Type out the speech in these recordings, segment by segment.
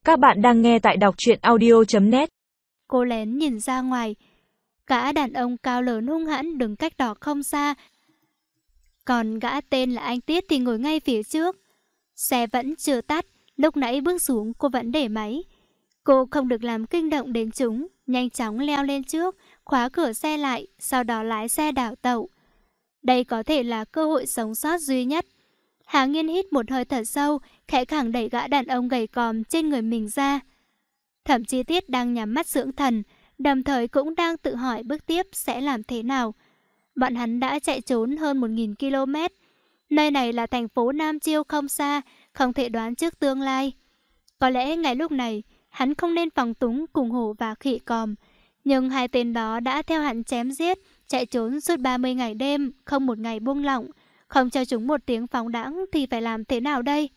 Các bạn đang nghe tại đọc truyện audio.net. Cô lén nhìn ra ngoài. Gã đàn ông cao lớn hung hãn đứng cách đó không xa. Còn gã tên là anh Tiết thì ngồi ngay phía trước. Xe vẫn chưa tắt, lúc nãy bước xuống cô vẫn để máy. Cô không được làm kinh động đến chúng, nhanh chóng leo lên trước, khóa cửa xe lại, sau đó lái xe đảo tẩu. Đây có thể là cơ hội sống sót duy nhất. Hà Nghiên hít một hơi thật sâu, khẽ khàng đẩy gã đàn ông gầy còm trên người mình ra. Thẩm Chi Tiết đang nhắm mắt dưỡng thần, đồng thời cũng đang tự hỏi bước tiếp sẽ làm thế nào. Bọn hắn đã chạy trốn hơn 1000 km. Nơi này là thành phố Nam Chiêu không xa, không thể đoán trước tương lai. Có lẽ ngày lúc này, hắn không nên phóng túng cùng hổ và khỉ còm. Nhưng hai tên đó đã theo hắn chém giết, chạy trốn suốt 30 ngày đêm, không một ngày buông lỏng. Không cho chúng một tiếng phóng đãng thì phải làm thế nào đây?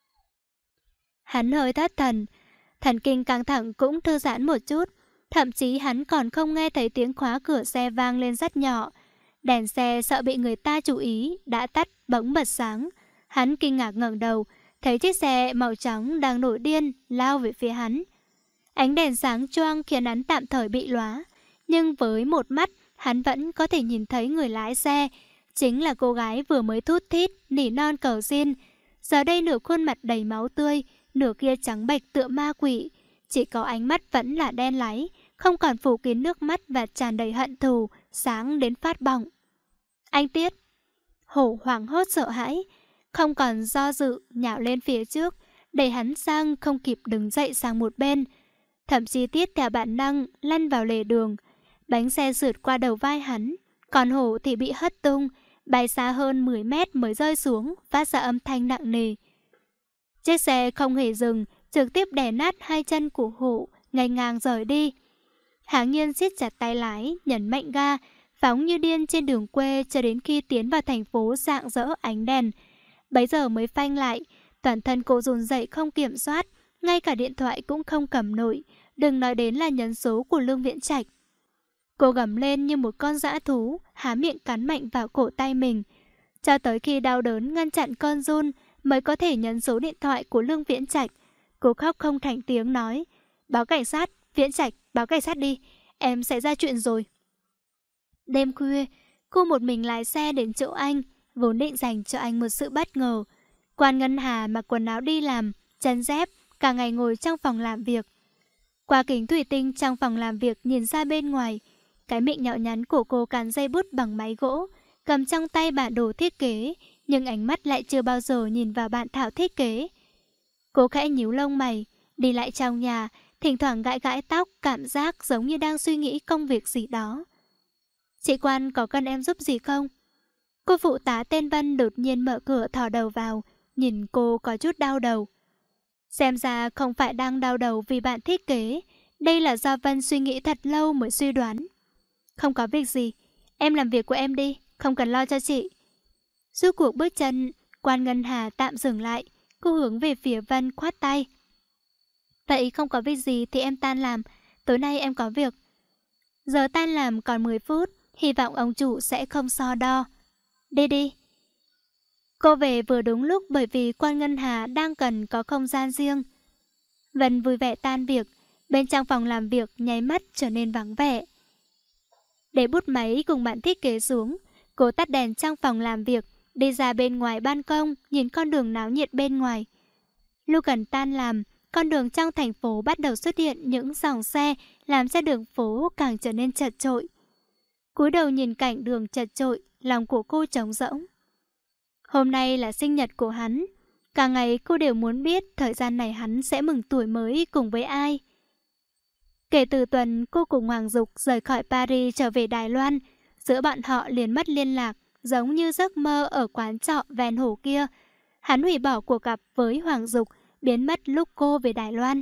Hắn hơi thất thần, thần kinh căng thẳng cũng thư giãn một chút. Thậm chí hắn còn không nghe thấy tiếng khóa cửa xe vang lên rất nhỏ. Đèn xe sợ bị người ta chú ý, đã tắt bỗng bật sáng. Hắn kinh ngạc ngẩng đầu, thấy chiếc xe màu trắng đang nổi điên lao về phía hắn. Ánh đèn sáng choang khiến hắn tạm thời bị lóa, nhưng với một mắt hắn vẫn có thể nhìn thấy người lái xe. Chính là cô gái vừa mới thút thít nỉ non cầu xin. Giờ đây nửa khuôn mặt đầy máu tươi, nửa kia trắng bệch tựa ma quỷ. Chỉ có ánh mắt vẫn là đen láy, không còn phủ kín nước mắt và tràn đầy hận thù, sáng đến phát bỏng. Anh Tiết! Hổ hoảng hốt sợ hãi, không còn do dự, nhào lên phía trước, đẩy hắn sang không kịp đứng dậy sang một bên. Thẩm Chi Tiết theo bản năng lăn vào lề đường, bánh xe sượt qua đầu vai hắn, còn hổ thì bị hất tung, bay xa hơn 10 mét mới rơi xuống, phát ra âm thanh nặng nề. Chiếc xe không hề dừng, trực tiếp đè nát hai chân của hổ, ngay ngang rời đi. Hà Nghiên siết chặt tay lái, nhấn mạnh ga, phóng như điên trên đường quê cho đến khi tiến vào thành phố rạng rỡ ánh đèn. Bấy giờ mới phanh lại, toàn thân cô run rẩy không kiểm soát, ngay cả điện thoại cũng không cầm nổi, đừng nói đến là nhấn số của Lương Viễn Trạch. Cô gầm lên như một con dã thú, há miệng cắn mạnh vào cổ tay mình. Cho tới khi đau đớn ngăn chặn cơn run mới có thể nhấn số điện thoại của Lương Viễn Trạch. Cô khóc không thành tiếng nói: "Báo cảnh sát, Viễn Trạch, báo cảnh sát đi, em xảy ra chuyện rồi." Đêm khuya, cô một mình lái xe đến chỗ anh, vốn định dành cho anh một sự bất ngờ. Quan Ngân Hà mặc quần áo đi làm, chân dép, cả ngày ngồi trong phòng làm việc. Qua kính thủy tinh trong phòng làm việc nhìn ra bên ngoài, cái miệng nhỏ nhắn của cô cán dây bút bằng máy gỗ, cầm trong tay bản đồ thiết kế, nhưng ánh mắt lại chưa bao giờ nhìn vào bản thảo thiết kế. Cô khẽ nhíu lông mày, đi lại trong nhà, thỉnh thoảng gãi gãi tóc, cảm giác giống như đang suy nghĩ công việc gì đó. "Chị Quan có cần em giúp gì không?" Cô phụ tá tên Vân đột nhiên mở cửa thò đầu vào, nhìn cô có chút đau đầu. Xem ra không phải đang đau đầu vì bạn thiết kế, đây là do Vân suy nghĩ thật lâu mới suy đoán. "Không có việc gì, em làm việc của em đi, không cần lo cho chị." Rốt cuộc bước chân, Quan Ngân Hà tạm dừng lại, cô hướng về phía Vân khoát tay. "Vậy không có việc gì thì em tan làm, tối nay em có việc." Giờ tan làm còn 10 phút, hy vọng ông chủ sẽ không so đo. "Đi đi." Cô về vừa đúng lúc bởi vì Quan Ngân Hà đang cần có không gian riêng. Vân vui vẻ tan việc, bên trong phòng làm việc nháy mắt trở nên vắng vẻ. Để bút máy cùng bản thiết kế xuống, cô tắt đèn trong phòng làm việc, đi ra bên ngoài ban công, nhìn con đường náo nhiệt bên ngoài. Lúc gần tan làm, con đường trong thành phố bắt đầu xuất hiện những dòng xe, làm cho đường phố càng trở nên chật chội. Cúi đầu nhìn cảnh đường chật chội, lòng của cô trống rỗng. Hôm nay là sinh nhật của hắn, cả ngày cô đều muốn biết thời gian này hắn sẽ mừng tuổi mới cùng với ai. Kể từ tuần cô cùng Hoàng Dục rời khỏi Paris trở về Đài Loan, giữa bọn họ liền mất liên lạc, giống như giấc mơ ở quán trọ ven hồ kia. Hắn hủy bỏ cuộc gặp với Hoàng Dục, biến mất lúc cô về Đài Loan.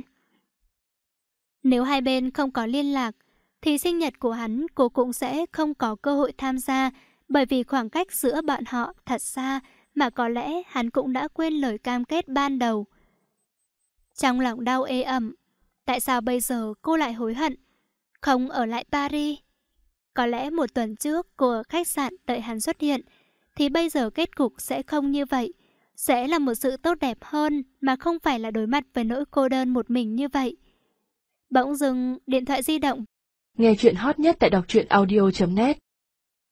Nếu hai bên không có liên lạc, thì sinh nhật của hắn cô cũng sẽ không có cơ hội tham gia, bởi vì khoảng cách giữa bọn họ thật xa mà có lẽ hắn cũng đã quên lời cam kết ban đầu. Trong lòng đau ê ẩm, tại sao bây giờ cô lại hối hận không ở lại Paris? Có lẽ một tuần trước cô ở khách sạn đợi hắn xuất hiện, thì bây giờ kết cục sẽ không như vậy. sẽ là một sự tốt đẹp hơn mà không phải là đối mặt với nỗi cô đơn một mình như vậy. Bỗng dưng, điện thoại di động. Nghe chuyện hot nhất tại đọc truyện audio.net